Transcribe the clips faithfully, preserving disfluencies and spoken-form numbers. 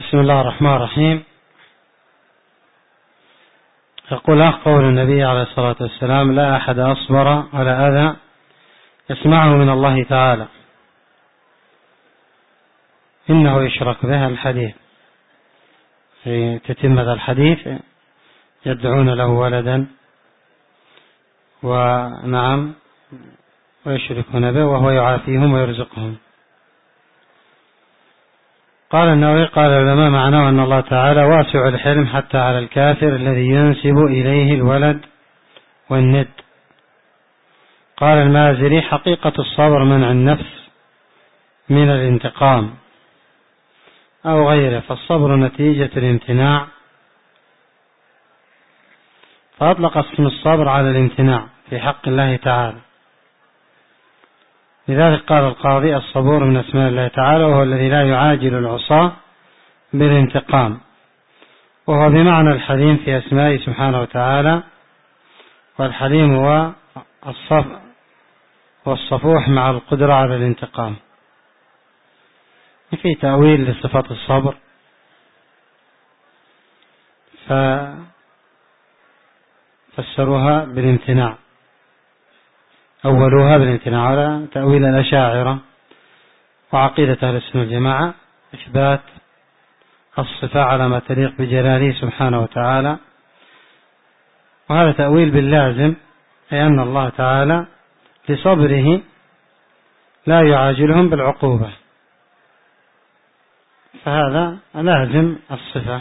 بسم الله الرحمن الرحيم. يقول أخ قول النبي عليه الصلاة والسلام: لا أحد أصبر على أذى يسمعه من الله تعالى إنه يشرك به. الحديث في تتمة الحديث: يدعون له ولدا ونعم ويشركون به وهو يعافيهم ويرزقهم. قال النووي: قال العلماء معناه أن الله تعالى واسع الحلم حتى على الكافر الذي ينسب إليه الولد والند. قال المازري: حقيقة الصبر منع النفس من الانتقام أو غيره، فالصبر نتيجة الامتناع، فأطلق اسم الصبر على الامتناع في حق الله تعالى. لذلك قال القاضي: الصبور من اسماء الله تعالى، وهو الذي لا يعاجل العصاة بالانتقام، وهو بمعنى الحليم في أسمائه سبحانه وتعالى. والحليم هو والصفوح مع القدرة على الانتقام. في تأويل لصفة الصبر، ففسروها بالامتناع، أولوها بالامتناع على تأويل الأشاعرة. وعقيدة أهل السنة والجماعة إثبات الصفة على ما تليق بجلاله سبحانه وتعالى، وهذا تأويل باللازم، أي أن الله تعالى لصبره لا يعاجلهم بالعقوبة، فهذا لازم الصفة.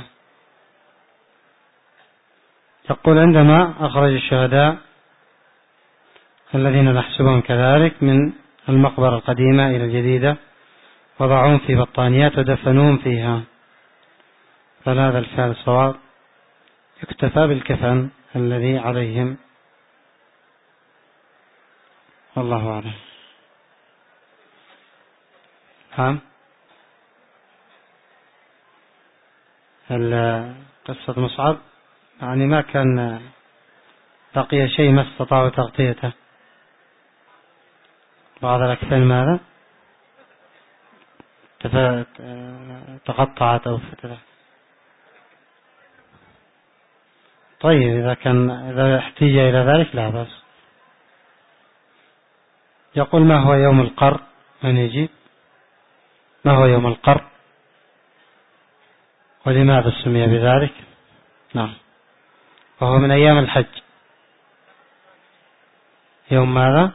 يقول: عندما أخرج الشهداء الذين نحسبهم كذلك من المقبرة القديمة إلى الجديدة، وضعوهم في بطانيات ودفنوهم فيها، فهذا الفعل صواب، يكتفى بالكفن الذي عليهم، والله أعلم. ها قصة مصعب يعني ما كان بقي شيء ما استطاعوا تغطيته، بعض الأكفان ماذا تقطعت أو فتلت. طيب إذا كان إذا احتيج إلى ذلك لا بأس. يقول: ما هو يوم القر؟ من يجيب؟ ما هو يوم القر ولماذا سمي بذلك؟ نعم، وهو من أيام الحج. يوم ماذا؟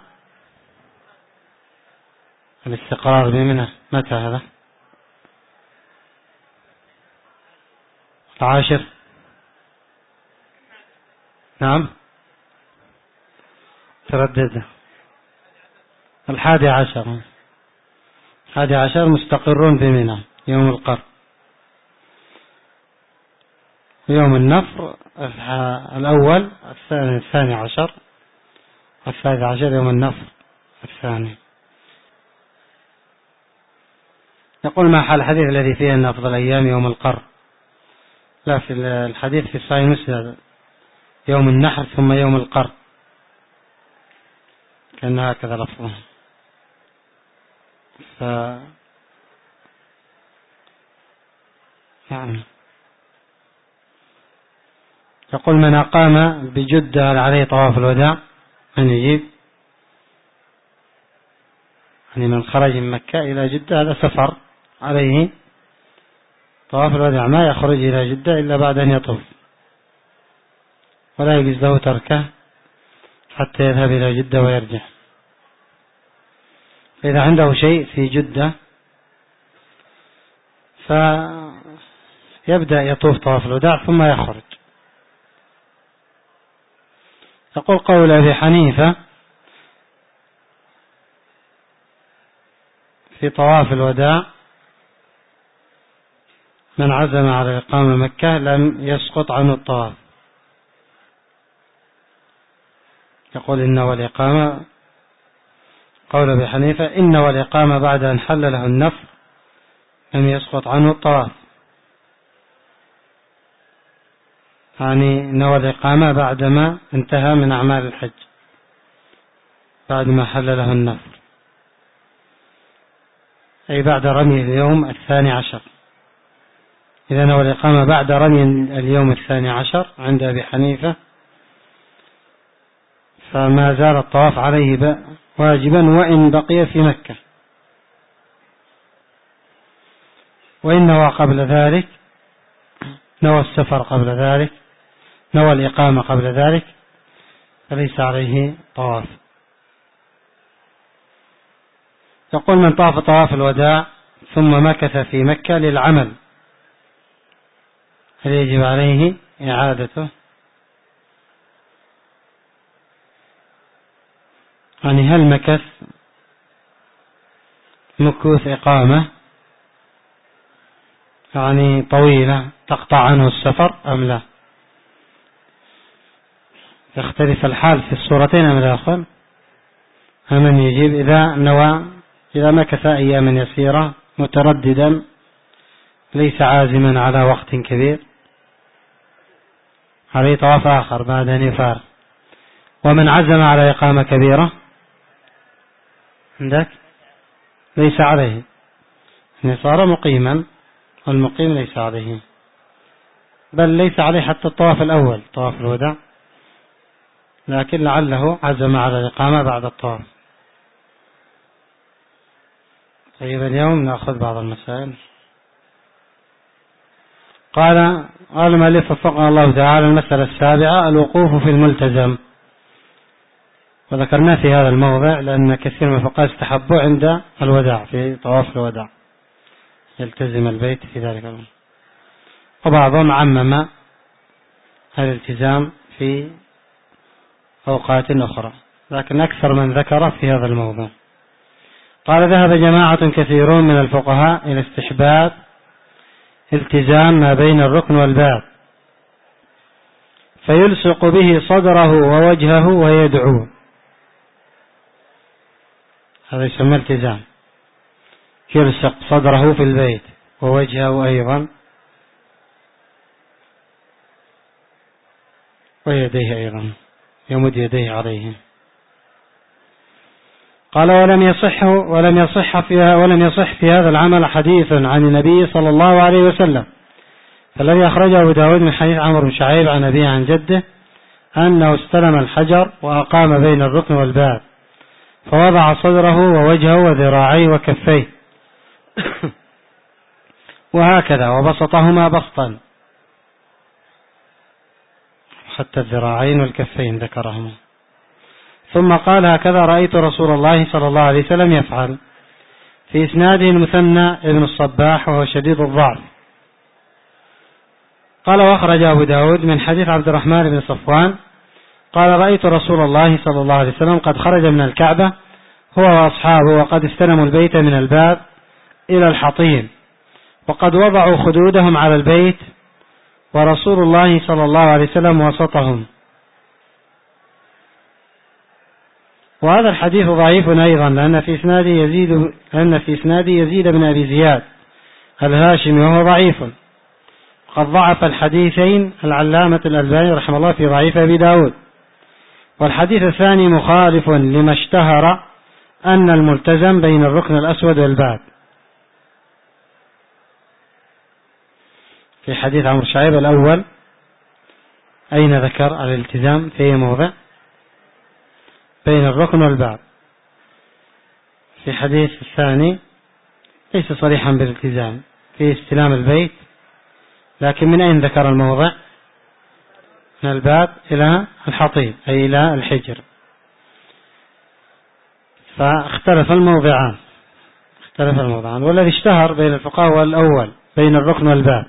الاستقرار بمنى. متى هذا؟ العاشر. نعم، تردد. الحادي عشر. الحادي عشر مستقرون بمنى يوم القر. يوم النفر الأول، الثاني الثاني عشر، الثالث عشر يوم النفر الثاني. يقول: ما حال الحديث الذي فيه أن أفضل أيام يوم القر؟ لا، في الحديث في صحيح مسلم يوم النحر ثم يوم القر، كان هكذا لفظه. ف يعني يقول: من أقام بجدة عليه طواف الوداع؟ من يجيب؟ يعني من خرج من مكة إلى جدة هذا سفر، عليه طواف الوداع، ما يخرج إلى جدة إلا بعد أن يطوف، ولا يجوز له تركه حتى يذهب إلى جدة ويرجع. فإذا عنده شيء في جدة فيبدأ يطوف طواف الوداع ثم يخرج. يقول: قول أبي حنيفة في طواف الوداع: من عزم على إقامة مكة لم يسقط عنه الطواف. يقول: إن والإقامة، قول أبي حنيفة: إن والإقامة بعد أن حل له النفر لم يسقط عنه الطواف، يعني نوى الإقامة بعدما انتهى من أعمال الحج، بعد ما حل له النفر، أي بعد رمي اليوم الثاني عشر، إذن هو الإقامة بعد رمي اليوم الثاني عشر عند أبي حنيفة، فما زال الطواف عليه واجبا وإن بقي في مكة. وإن نوى قبل ذلك، نوى السفر قبل ذلك، نوى الإقامة قبل ذلك، فليس عليه طواف. يقول من طاف طواف الوداع ثم مكث في مكة للعمل هل يجب عليه إعادته؟ يعني هل مكث مكوث إقامة يعني طويلة تقطع عنه السفر أم لا؟ يختلف الحال في الصورتين أم لا أخوان؟ من يجيب إذا نوى، إذا مكث أياما يسيرة مترددا ليس عازما على وقت كبير عليه طواف آخر بعد أن يفارق. ومن عزم على إقامة كبيرة عندك ليس عليه، يعني صار مقيما، والمقيم ليس عليه، بل ليس عليه حتى الطواف الأول طواف الوداع، لكن لعله عزم على الإقامة بعد الطواف. طيب اليوم نأخذ بعض المسائل. قال قال المؤلف وفقنا الله تعالى المسألة السابعة الوقوف في الملتزم، وذكرناه في هذا الموضع لأن كثير من الفقهاء استحبوا عند الوداع في طواف الوداع يلتزم البيت في ذلك الوقت، وبعضهم عمم الالتزام في أوقات أخرى، لكن أكثر من ذكر في هذا الموضوع. قال ذهب جماعة كثيرون من الفقهاء إلى استحباب التزام ما بين الركن والباب، فيلصق به صدره ووجهه ويدعو، هذا يسمى التزام، يلصق صدره في البيت ووجهه أيضا ويديه أيضا، يمد يديه عليه. قال ولم يصح ولم يصح فيها ولم يصح في هذا العمل حديث عن النبي صلى الله عليه وسلم، فالذي أخرجه أبو داود من حديث عمرو بن شعيب عن أبيه عن جده أنه استلم الحجر وأقام بين الركن والباب فوضع صدره ووجهه وذراعيه وكفيه وهكذا وبسطهما بسطا، حتى الذراعين والكفين ذكرهما، ثم قال هكذا رأيت رسول الله صلى الله عليه وسلم يفعل. في إسناده المثنى ابن الصباح وهو شديد الضعف. قال وأخرج أبو داود من حديث عبد الرحمن بن صفوان قال رأيت رسول الله صلى الله عليه وسلم قد خرج من الكعبة هو وأصحابه وقد استلموا البيت من الباب إلى الحطيم وقد وضعوا خدودهم على البيت ورسول الله صلى الله عليه وسلم وسطهم. وهذا الحديث ضعيف أيضا لأن في إسناده يزيد لأن في إسناده يزيد بن أبي زياد الهاشمي وهو ضعيف، قد ضعف الحديثين العلامة الألباني رحمه الله في ضعيف أبي داود. والحديث الثاني مخالف لما اشتهر أن الملتزم بين الركن الأسود والباب. في حديث عمرو شعيب الأول أين ذكر الالتزام؟ في موضع بين الركن والباب. في حديث الثاني ليس صريحا بالالتزام، في استلام البيت، لكن من أين ذكر الموضع؟ من الباب إلى الحطيم أي إلى الحجر، فاختلف الموضعان اختلف الموضعان والذي اشتهر بين الفقهاء هو الأول بين الركن والباب،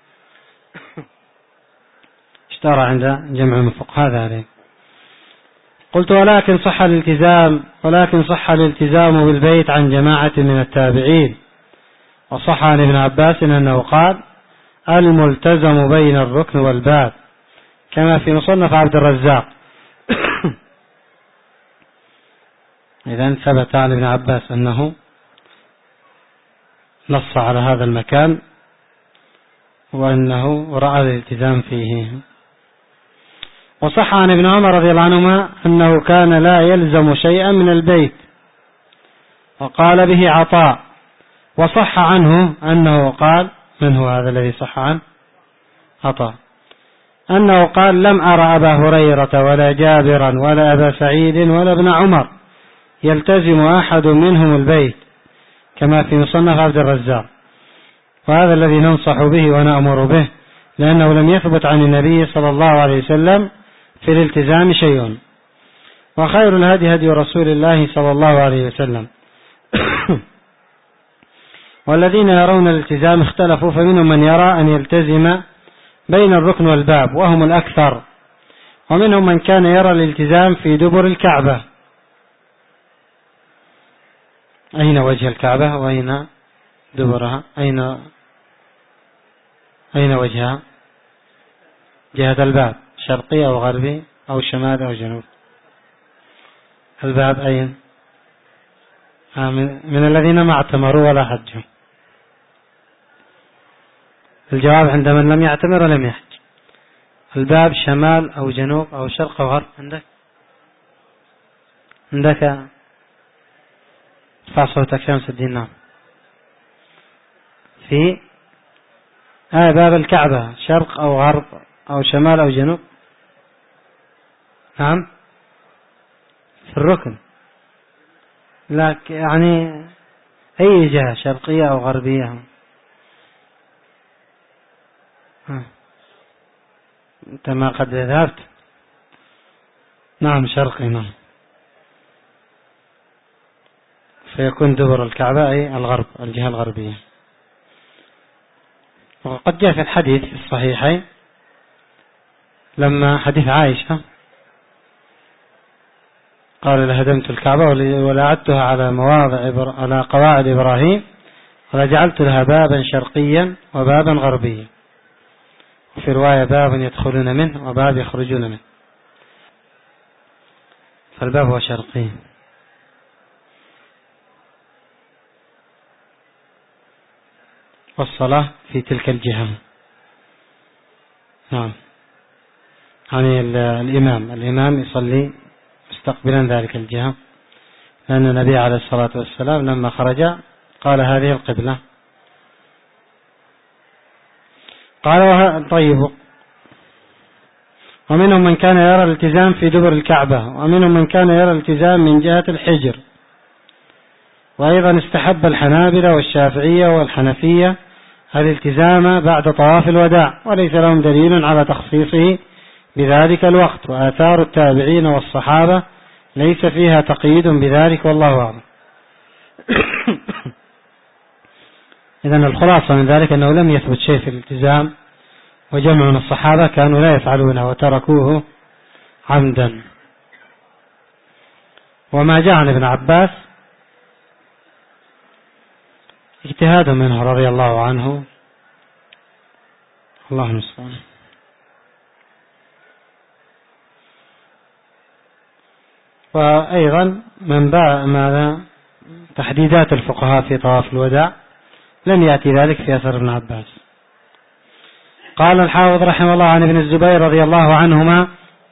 اشتهر عند جمع من الفقهاء ذلك. قلت ولكن صح الالتزام ولكن صح الالتزام بالبيت عن جماعة من التابعين، وصح عن ابن عباس أنه قال الملتزم بين الركن والباب كما في مصنف عبد الرزاق. إذن ثبت عن ابن عباس أنه نص على هذا المكان وأنه رأى الالتزام فيه. وصح عن ابن عمر رضي الله عنهما أنه كان لا يلزم شيئا من البيت وقال به عطاء. وصح عنه أنه قال من هو هذا الذي صح عنه؟ عطاء أنه قال: لم أرى أبا هريرة ولا جابرا ولا أبا سعيد ولا ابن عمر يلتزم أحد منهم البيت كما في مصنف عبد الرزاق. وهذا الذي ننصح به ونأمر به، لأنه لم يثبت عن النبي صلى الله عليه وسلم في الالتزام شيء. وخير الهدي هدي رسول الله صلى الله عليه وسلم. والذين يرون الالتزام اختلفوا، فمنهم من يرى أن يلتزم بين الركن والباب وهم الأكثر، ومنهم من كان يرى الالتزام في دبر الكعبة. أين وجه الكعبة وأين دبرها؟ أين أين وجهها؟ جهة الباب، شرقي أو غربي أو شمال أو جنوب؟ الباب أين؟ من الذين ما اعتمروا ولا حجوا. الجواب عند من لم يعتمر ولم يحج. الباب شمال أو جنوب أو شرق أو غرب؟ عندك عندك ارفع صوتك شمس الدين. نعم. في آه باب الكعبة شرق أو غرب أو شمال أو جنوب؟ نعم، في الركن. لكن يعني أي جهة، شرقية أو غربية؟ ها. أنت ما قد ذهبت؟ نعم، شرقي. نعم، فيكون دبر الكعبة أي الغرب، الجهة الغربية. وقد جاء في الحديث في الصحيحين لما حديث عائشة قال: لهدمت الكعبة ولأعدتها على مواضع على قواعد إبراهيم ولجعلت لها بابا شرقيا وبابا غربيا. وفي رواية: باب يدخلون منه وباب يخرجون منه. فالباب هو شرقي. والصلاة في تلك الجهة. نعم، يعني الإمام الإمام يصلي مستقبلا ذلك الجهة، لأن النبي عليه الصلاة والسلام لما خرج قال: هذه القبلة. قال: طيب. ومنهم من كان يرى الالتزام في دبر الكعبة، ومنهم من كان يرى الالتزام من جهة الحجر. وأيضا استحب الحنابلة والشافعية والحنفية الالتزام بعد طواف الوداع، وليس لهم دليل على تخصيصه بذلك الوقت. وآثار التابعين والصحابة ليس فيها تقييد بذلك، والله أعلم. إذن الخلاصة من ذلك أنه لم يثبت شيء في الالتزام، وجمع من الصحابة كانوا لا يفعلونه وتركوه عمدا. وما جاء عن ابن عباس اجتهاد منه رضي الله عنه، الله المستعان. وأيضا من باع ماذا تحديدات الفقهاء في طواف الوداع لم يأتي ذلك في أثر ابن عباس. قال الحافظ رحمه الله عن ابن الزبير رضي الله عنهما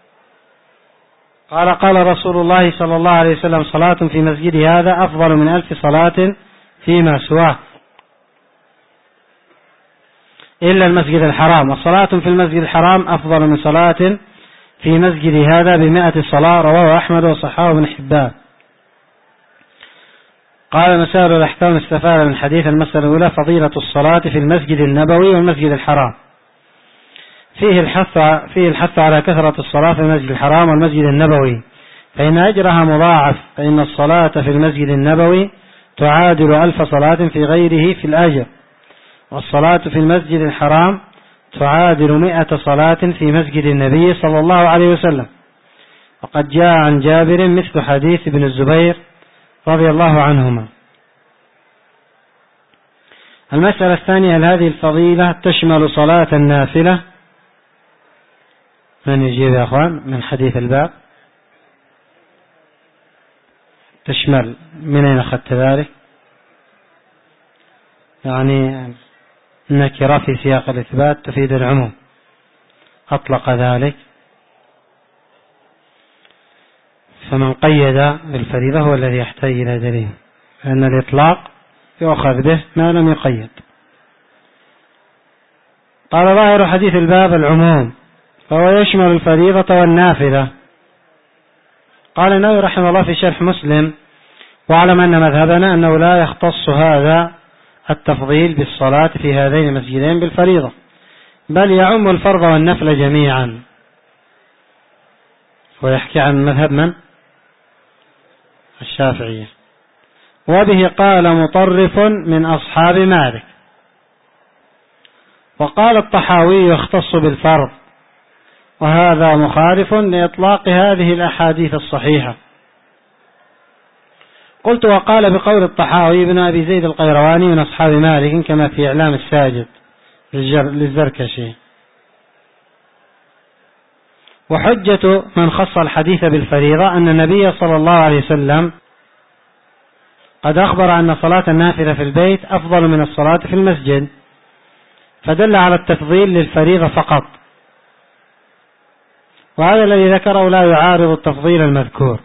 قال: قال رسول الله صلى الله عليه وسلم: صلاة في مسجد هذا أفضل من ألف صلاة فيما سواه إلا المسجد الحرام، والصلاة في المسجد الحرام أفضل من صلاة في مسجد هذا بمائة صلاة. رواه أحمد وصححه ابن حبان. قال: مسائل الأحكام استفاد من حديث. المسألة الأولى: فضيلة الصلاة في المسجد النبوي والمسجد الحرام. فيه الحث فيه الحث على كثرة الصلاة في المسجد الحرام والمسجد النبوي، فإن أجرها مضاعف، فإن الصلاة في المسجد النبوي تعادل ألف صلاة في غيره في الأجر، والصلاة في المسجد الحرام تعادل مئة صلاة في مسجد النبي صلى الله عليه وسلم. وقد جاء عن جابر مثل حديث ابن الزبير رضي الله عنهما. المسألة الثانية: هل هذه الفضيلة تشمل صلاة النافلة؟ من يجيب يا أخوان من حديث الباب؟ تشمل، من أين أخذت ذلك؟ يعني النكرة في سياق الإثبات تفيد العموم، أطلق ذلك. فمن قيد بالفريضة هو الذي يحتاج إلى دليل، لأن الإطلاق يؤخذ به ما لم يقيد. قال ظاهر حديث الباب العموم، فهو يشمل الفريضة والنافلة. قال النووي رحمه الله في شرح مسلم: واعلم أن مذهبنا أنه لا يختص هذا التفضيل بالصلاة في هذين المسجدين بالفريضة، بل يعم الفرض والنفل جميعا. ويحكي عن مذهب من؟ الشافعية. وبه قال مطرف من أصحاب مالك. وقال الطحاوي يختص بالفرض، وهذا مخالف لإطلاق هذه الأحاديث الصحيحة. قلت: وقال بقول الطحاوي ابن أبي زيد القيرواني من أصحاب مالك كما في إعلام الساجد للزركشي. وحجة من خص الحديث بالفريضة أن النبي صلى الله عليه وسلم قد أخبر أن صلاة النافلة في البيت أفضل من الصلاة في المسجد، فدل على التفضيل للفريضة فقط، وهذا الذي ذكره لا يعارض التفضيل المذكور.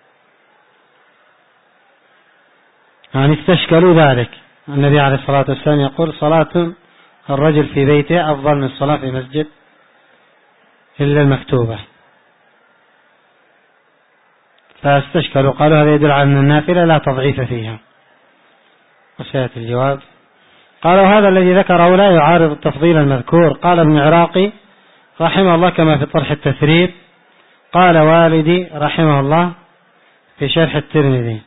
يعني استشكلوا ذلك. النبي عليه الصلاة والسلام يقول: صلاة الرجل في بيته أفضل من الصلاة في مسجد إلا المكتوبة. فاستشكلوا، قالوا هذا يدل على أن النافلة لا تضعيف فيها. وسيأتي الجواب. قالوا هذا الذي ذكره لا يعارض التفضيل المذكور. قال ابن العراقي رحمه الله كما في طرح التثريب. قال والدي رحمه الله في شرح الترمذي.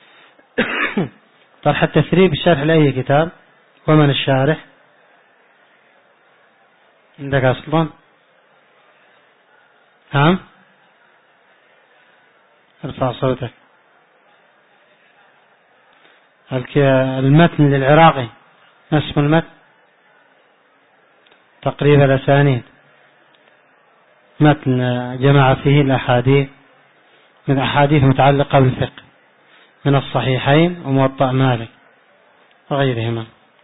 طرح التثريب الشرح لأي كتاب؟ ومن الشارح؟ عندك أصلا؟ نعم، ارفع صوتك. المتن للعراقي، اسم المتن تقريب الأسانيد، متن جمع فيه الأحاديث من أحاديث متعلقة بالفقه من الصحيحين وموطأ مالك وغيرهما.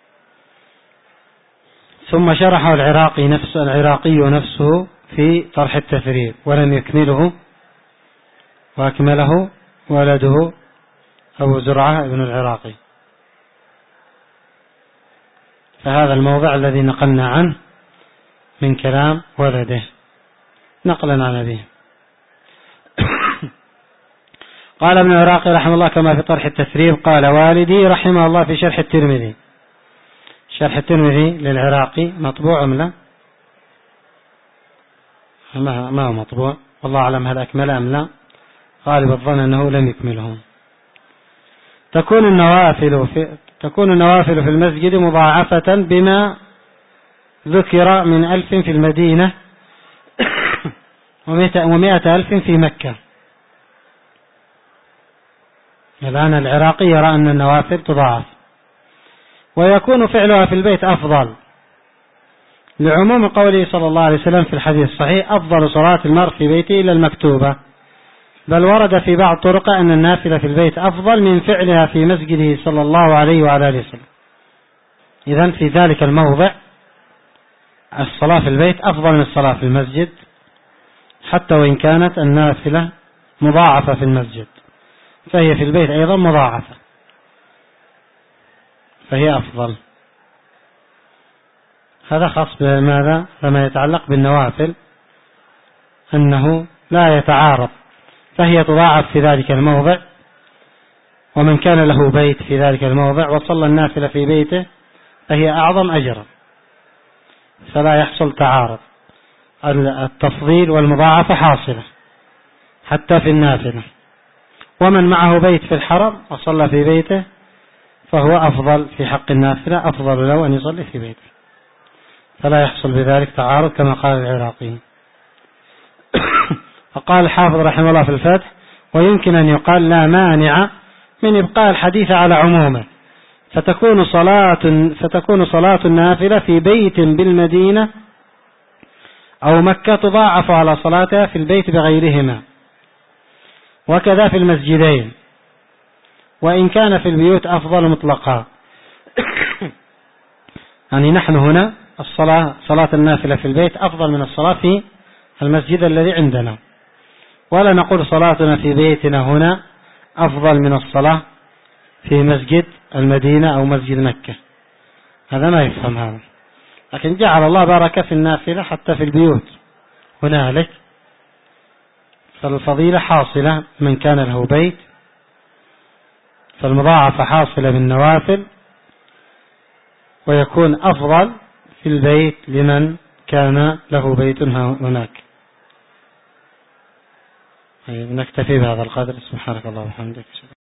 ثم شرحه العراقي نفسه العراقي نفسه في طرح التثريب ولم يكمله، وأكمله ولده أبو زرعة ابن العراقي. فهذا الموضع الذي نقلنا عنه من كلام ولده نقلا عن أبيه. قال ابن العراقي رحمه الله كما في طرح التثريب. قال والدي رحمه الله في شرح الترمذي. شرح الترمذي للعراقي مطبوع أم لا؟ ما هو مطبوع، والله أعلم هل أكمل أم لا. غالب الظن أنه لم يكمله. تكون النوافل في تكون النوافل في المسجد مضاعفة بما ذكر من ألف في المدينة ومئة ألف في مكة. الآن العراقي يرى أن النوافل تضاعف، ويكون فعلها في البيت أفضل لعموم قوله صلى الله عليه وسلم في الحديث الصحيح: أفضل صلاة المرء في بيته إلا المكتوبة. بل ورد في بعض طرق أن النافلة في البيت أفضل من فعلها في مسجده صلى الله عليه وعلى آله وسلم. إذن في ذلك الموضع الصلاة في البيت أفضل من الصلاة في المسجد، حتى وإن كانت النافلة مضاعفة في المسجد فهي في البيت أيضا مضاعفة، فهي أفضل. هذا خاص بماذا؟ فما يتعلق بالنوافل أنه لا يتعارض، فهي تضاعف في ذلك الموضع، ومن كان له بيت في ذلك الموضع وصلى النافلة في بيته فهي أعظم أجرا، فلا يحصل تعارض. التفضيل والمضاعفة حاصلة حتى في النافلة. ومن معه بيت في الحرم وصلى في بيته فهو أفضل في حق النافلة، أفضل له أن يصلي في بيته، فلا يحصل بذلك تعارض كما قال العراقي. فقال الحافظ رحمه الله في الفتح: ويمكن أن يقال لا مانع من إبقاء الحديث على عمومه، فتكون صلاة فتكون صلاة النافلة في بيت بالمدينة أو مكة تضاعف على صلاتها في البيت بغيرهما، وكذا في المسجدين، وإن كان في البيوت أفضل مطلقا. يعني نحن هنا الصلاة صلاة النافلة في البيت أفضل من الصلاة في المسجد الذي عندنا، ولا نقول صلاتنا في بيتنا هنا أفضل من الصلاة في مسجد المدينة أو مسجد مكة. هذا ما يفهم هذا. لكن جعل الله بركة في النافلة حتى في البيوت هنالك، فالفضيلة حاصلة من كان له بيت، فالمضاعفة حاصلة بالنوافل، ويكون أفضل في البيت لمن كان له بيت هناك. نكتفي بهذا القدر. سبحانك اللهم وبحمدك.